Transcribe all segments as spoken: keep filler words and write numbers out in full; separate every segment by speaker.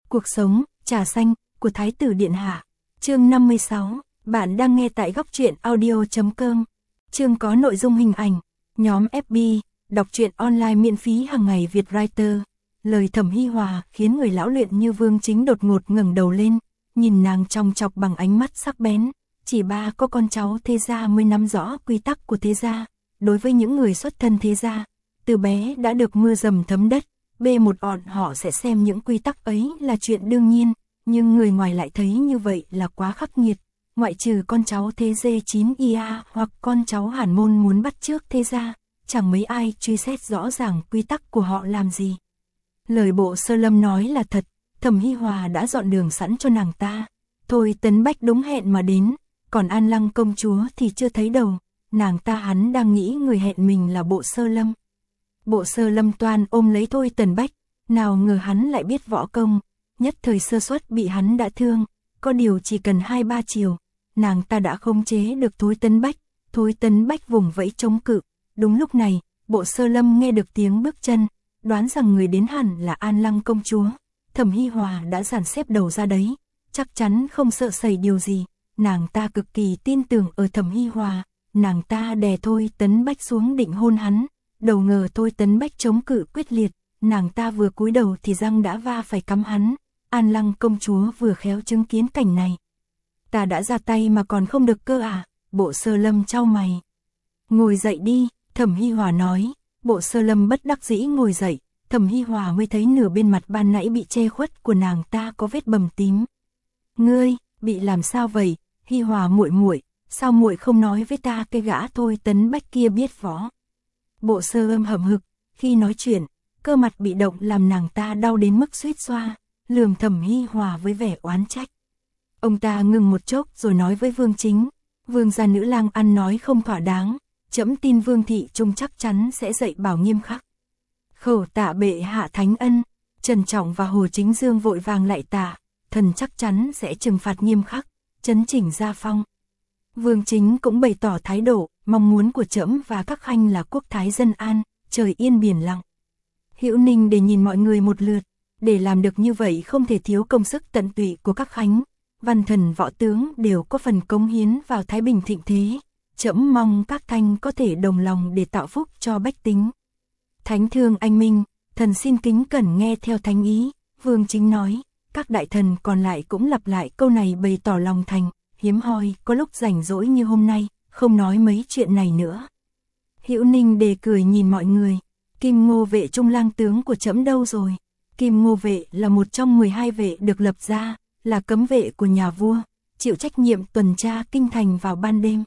Speaker 1: Cuộc sống, trà xanh, của Thái tử Điện Hạ. Chương năm mươi sáu, bạn đang nghe tại góc truyện audio chấm com. Chương có nội dung hình ảnh. Nhóm ép bê, đọc truyện online miễn phí hàng ngày Việt Writer. Lời Thẩm Hi Hòa khiến người lão luyện như Vương Chính đột ngột ngẩng đầu lên, nhìn nàng chòng chọc bằng ánh mắt sắc bén. Chỉ ba có con cháu thế gia mới nắm rõ quy tắc của thế gia. Đối với những người xuất thân thế gia, từ bé đã được mưa dầm thấm đất, bê một bọn họ sẽ xem những quy tắc ấy là chuyện đương nhiên, nhưng người ngoài lại thấy như vậy là quá khắc nghiệt. Ngoại trừ con cháu thế gia chín i a hoặc con cháu Hàn Môn muốn bắt chước thế gia, chẳng mấy ai truy xét rõ ràng quy tắc của họ làm gì. Lời Bộ Sơ Lâm nói là thật, Thẩm Hi Hòa đã dọn đường sẵn cho nàng ta. Thôi Tấn Bách đúng hẹn mà đến, còn An Lăng công chúa thì chưa thấy đầu. Nàng ta hắn đang nghĩ người hẹn mình là Bộ Sơ Lâm. Bộ Sơ Lâm toan ôm lấy Thôi Tấn Bách, nào ngờ hắn lại biết võ công, nhất thời sơ suất bị hắn đã thương, có điều chỉ cần hai ba chiều, nàng ta đã khống chế được Thôi Tấn Bách. Thôi Tấn Bách vùng vẫy chống cự. Đúng lúc này, Bộ Sơ Lâm nghe được tiếng bước chân, đoán rằng người đến hẳn là An Lăng công chúa. Thẩm Hi Hòa đã dàn xếp đầu ra đấy, chắc chắn không sợ xảy điều gì. Nàng ta cực kỳ tin tưởng ở Thẩm Hi Hòa. Nàng ta đè Thôi Tấn Bách xuống định hôn hắn, đầu ngờ Thôi Tấn Bách chống cự quyết liệt, nàng ta vừa cúi đầu thì răng đã va phải cắm hắn. An Lăng công chúa vừa khéo chứng kiến cảnh này. Ta đã ra tay mà còn không được cơ à? Bộ Sơ Lâm chau mày. Ngồi dậy đi, Thẩm Hi Hòa nói. Bộ Sơ Lâm bất đắc dĩ ngồi dậy, Thẩm Hi Hòa mới thấy nửa bên mặt ban nãy bị che khuất của nàng ta có vết bầm tím. Ngươi, bị làm sao vậy? Hi Hòa muội muội, sao muội không nói với ta cái gã Thôi Tấn Bách kia biết võ? Bộ Sơ Lâm hậm hực, khi nói chuyện, cơ mặt bị động làm nàng ta đau đến mức suýt xoa, lườm Thẩm Hi Hòa với vẻ oán trách. Ông ta ngừng một chốc rồi nói với Vương Chính, Vương gia nữ lang ăn nói không thỏa đáng, trẫm tin Vương thị trung chắc chắn sẽ dạy bảo nghiêm khắc. Khẩu tạ bệ hạ thánh ân. Trần Trọng và Hồ Chính Dương vội vàng lại tạ, thần chắc chắn sẽ trừng phạt nghiêm khắc, chấn chỉnh gia phong. Vương Chính cũng bày tỏ thái độ, mong muốn của trẫm và các khanh là quốc thái dân an, trời yên biển lặng. Hữu Ninh để nhìn mọi người một lượt, để làm được như vậy không thể thiếu công sức tận tụy của các khánh. Văn thần võ tướng đều có phần cống hiến vào thái bình thịnh thế. Trẫm mong các thanh có thể đồng lòng để tạo phúc cho bách tính. Thánh thương anh minh, thần xin kính cẩn nghe theo thánh ý. Vương Chính nói, các đại thần còn lại cũng lặp lại câu này bày tỏ lòng thành. Hiếm hoi có lúc rảnh rỗi như hôm nay, không nói mấy chuyện này nữa. Hữu Ninh đề cười nhìn mọi người. Kim Ngô vệ trung lang tướng của trẫm đâu rồi? Kim Ngô vệ là một trong mười hai vệ được lập ra, là cấm vệ của nhà vua, chịu trách nhiệm tuần tra kinh thành vào ban đêm.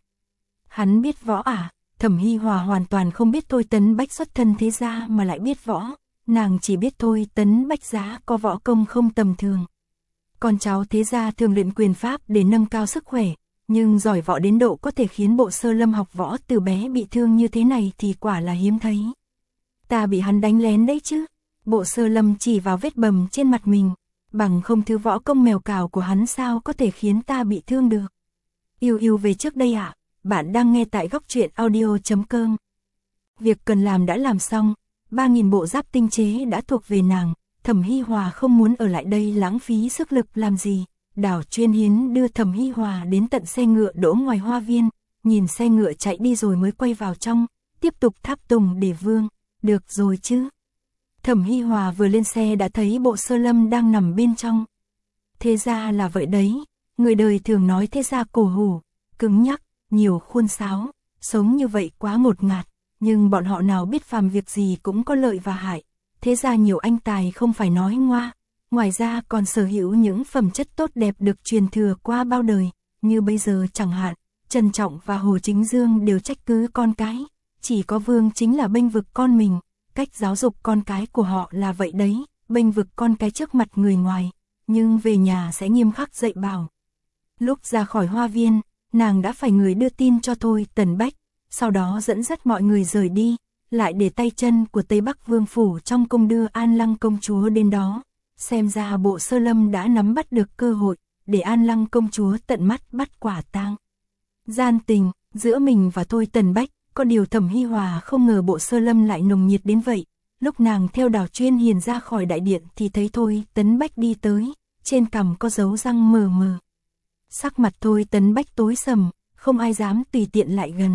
Speaker 1: Hắn biết võ à? Thẩm Hi Hòa hoàn toàn không biết Thôi Tấn Bách xuất thân thế gia mà lại biết võ, nàng chỉ biết Thôi Tấn Bách giá có võ công không tầm thường. Con cháu thế gia thường luyện quyền pháp để nâng cao sức khỏe, nhưng giỏi võ đến độ có thể khiến Bộ Sơ Lâm học võ từ bé bị thương như thế này thì quả là hiếm thấy. Ta bị hắn đánh lén đấy chứ? Bộ Sơ Lâm chỉ vào vết bầm trên mặt mình, bằng không thứ võ công mèo cào của hắn sao có thể khiến ta bị thương được. Yêu yêu về trước đây ạ. À? Bạn đang nghe tại góc truyện audio chấm com. Việc cần làm đã làm xong, ba nghìn bộ giáp tinh chế đã thuộc về nàng. Thẩm Hi Hòa không muốn ở lại đây lãng phí sức lực làm gì. Đào Chuyên Hiến đưa Thẩm Hi Hòa đến tận xe ngựa đỗ ngoài hoa viên, nhìn xe ngựa chạy đi rồi mới quay vào trong, tiếp tục tháp tùng để vương. Được rồi chứ? Thẩm Hi Hòa vừa lên xe đã thấy Bộ Sơ Lâm đang nằm bên trong. Thế ra là vậy đấy, người đời thường nói thế ra cổ hủ, cứng nhắc, nhiều khuôn sáo, sống như vậy quá ngột ngạt, nhưng bọn họ nào biết phàm việc gì cũng có lợi và hại. Thế ra nhiều anh tài không phải nói ngoa, ngoài ra còn sở hữu những phẩm chất tốt đẹp được truyền thừa qua bao đời, như bây giờ chẳng hạn, Trần Trọng và Hồ Chính Dương đều trách cứ con cái, chỉ có Vương Chính là bênh vực con mình. Cách giáo dục con cái của họ là vậy đấy, bênh vực con cái trước mặt người ngoài, nhưng về nhà sẽ nghiêm khắc dạy bảo. Lúc ra khỏi hoa viên, nàng đã phải người đưa tin cho Thôi Tấn Bách, sau đó dẫn dắt mọi người rời đi, lại để tay chân của Tây Bắc Vương Phủ trong cung đưa An Lăng công chúa đến đó. Xem ra Bộ Sơ Lâm đã nắm bắt được cơ hội, để An Lăng công chúa tận mắt bắt quả tang. Gian tình, giữa mình và Thôi Tấn Bách, có điều Thẩm Hi Hòa không ngờ Bộ Sơ Lâm lại nồng nhiệt đến vậy. Lúc nàng theo Đào Chuyên Hiền ra khỏi đại điện thì thấy Thôi Tấn Bách đi tới, trên cằm có dấu răng mờ mờ. Sắc mặt Thôi Tấn Bách tối sầm, không ai dám tùy tiện lại gần.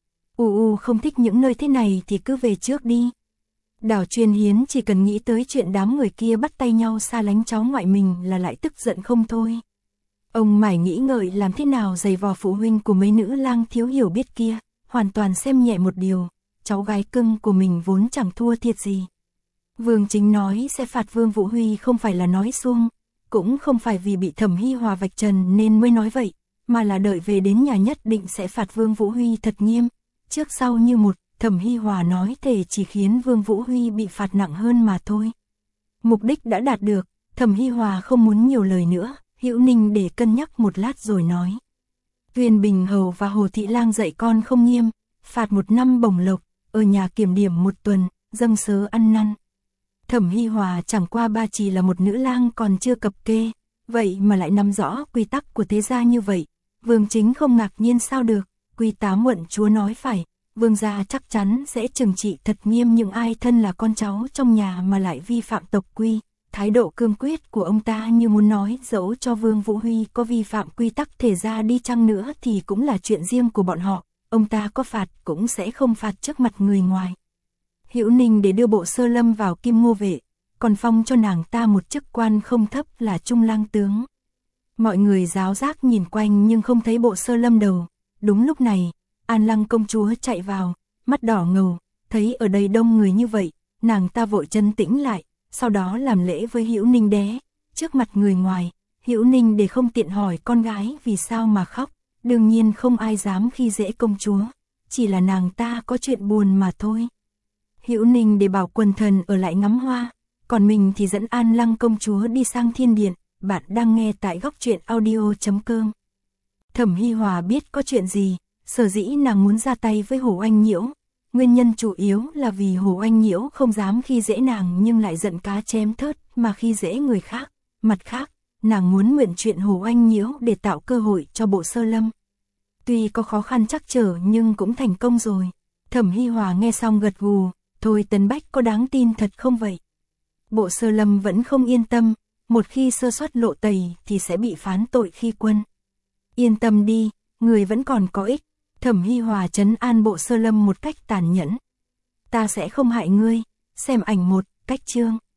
Speaker 1: U u không thích những nơi thế này thì cứ về trước đi. Đào Chuyên Hiến chỉ cần nghĩ tới chuyện đám người kia bắt tay nhau xa lánh cháu ngoại mình là lại tức giận không thôi. Ông mải nghĩ ngợi làm thế nào giày vò phụ huynh của mấy nữ lang thiếu hiểu biết kia, hoàn toàn xem nhẹ một điều, cháu gái cưng của mình vốn chẳng thua thiệt gì. Vương Chính nói sẽ phạt Vương Vũ Huy không phải là nói suông, cũng không phải vì bị Thẩm Hi Hòa vạch trần nên mới nói vậy, mà là đợi về đến nhà nhất định sẽ phạt Vương Vũ Huy thật nghiêm, trước sau như một. Thẩm Hi Hòa nói thể chỉ khiến Vương Vũ Huy bị phạt nặng hơn mà thôi. Mục đích đã đạt được, Thẩm Hi Hòa không muốn nhiều lời nữa, Hữu Ninh để cân nhắc một lát rồi nói. Huyền Bình Hầu và Hồ Thị Lang dạy con không nghiêm, phạt một năm bổng lộc, ở nhà kiểm điểm một tuần, dâng sớ ăn năn. Thẩm Hi Hòa chẳng qua ba chỉ là một nữ lang còn chưa cập kê, vậy mà lại nắm rõ quy tắc của thế gia như vậy. Vương Chính không ngạc nhiên sao được, Quy Tá Muộn chúa nói phải. Vương gia chắc chắn sẽ trừng trị thật nghiêm những ai thân là con cháu trong nhà mà lại vi phạm tộc quy. Thái độ cương quyết của ông ta như muốn nói dẫu cho Vương Vũ Huy có vi phạm quy tắc thể gia đi chăng nữa thì cũng là chuyện riêng của bọn họ. Ông ta có phạt cũng sẽ không phạt trước mặt người ngoài. Hữu Ninh để đưa Bộ Sơ Lâm vào Kim Ngô Vệ, còn phong cho nàng ta một chức quan không thấp là Trung Lang tướng. Mọi người giáo giác nhìn quanh nhưng không thấy Bộ Sơ Lâm đâu. Đúng lúc này, An Lăng công chúa chạy vào, mắt đỏ ngầu, thấy ở đây đông người như vậy, nàng ta vội chân tĩnh lại, sau đó làm lễ với Hữu Ninh đế, trước mặt người ngoài. Hữu Ninh để không tiện hỏi con gái vì sao mà khóc, đương nhiên không ai dám khi dễ công chúa, chỉ là nàng ta có chuyện buồn mà thôi. Hữu Ninh để bảo quần thần ở lại ngắm hoa, còn mình thì dẫn An Lăng công chúa đi sang thiên điện. Bạn đang nghe tại góc truyện audio chấm com. Thẩm Hi Hòa biết có chuyện gì. Sở dĩ nàng muốn ra tay với Hồ Anh Nhiễu, nguyên nhân chủ yếu là vì Hồ Anh Nhiễu không dám khi dễ nàng nhưng lại giận cá chém thớt mà khi dễ người khác. Mặt khác, nàng muốn mượn chuyện Hồ Anh Nhiễu để tạo cơ hội cho Bộ Sơ Lâm. Tuy có khó khăn trắc trở nhưng cũng thành công rồi. Thẩm Hi Hòa nghe xong gật gù, Thôi Tấn Bách có đáng tin thật không vậy? Bộ Sơ Lâm vẫn không yên tâm, một khi sơ suất lộ tẩy thì sẽ bị phán tội khi quân. Yên tâm đi, người vẫn còn có ích. Thẩm Hi Hòa trấn an Bộ Sơ Lâm một cách tàn nhẫn. Ta sẽ không hại ngươi, xem ảnh một, cách chương.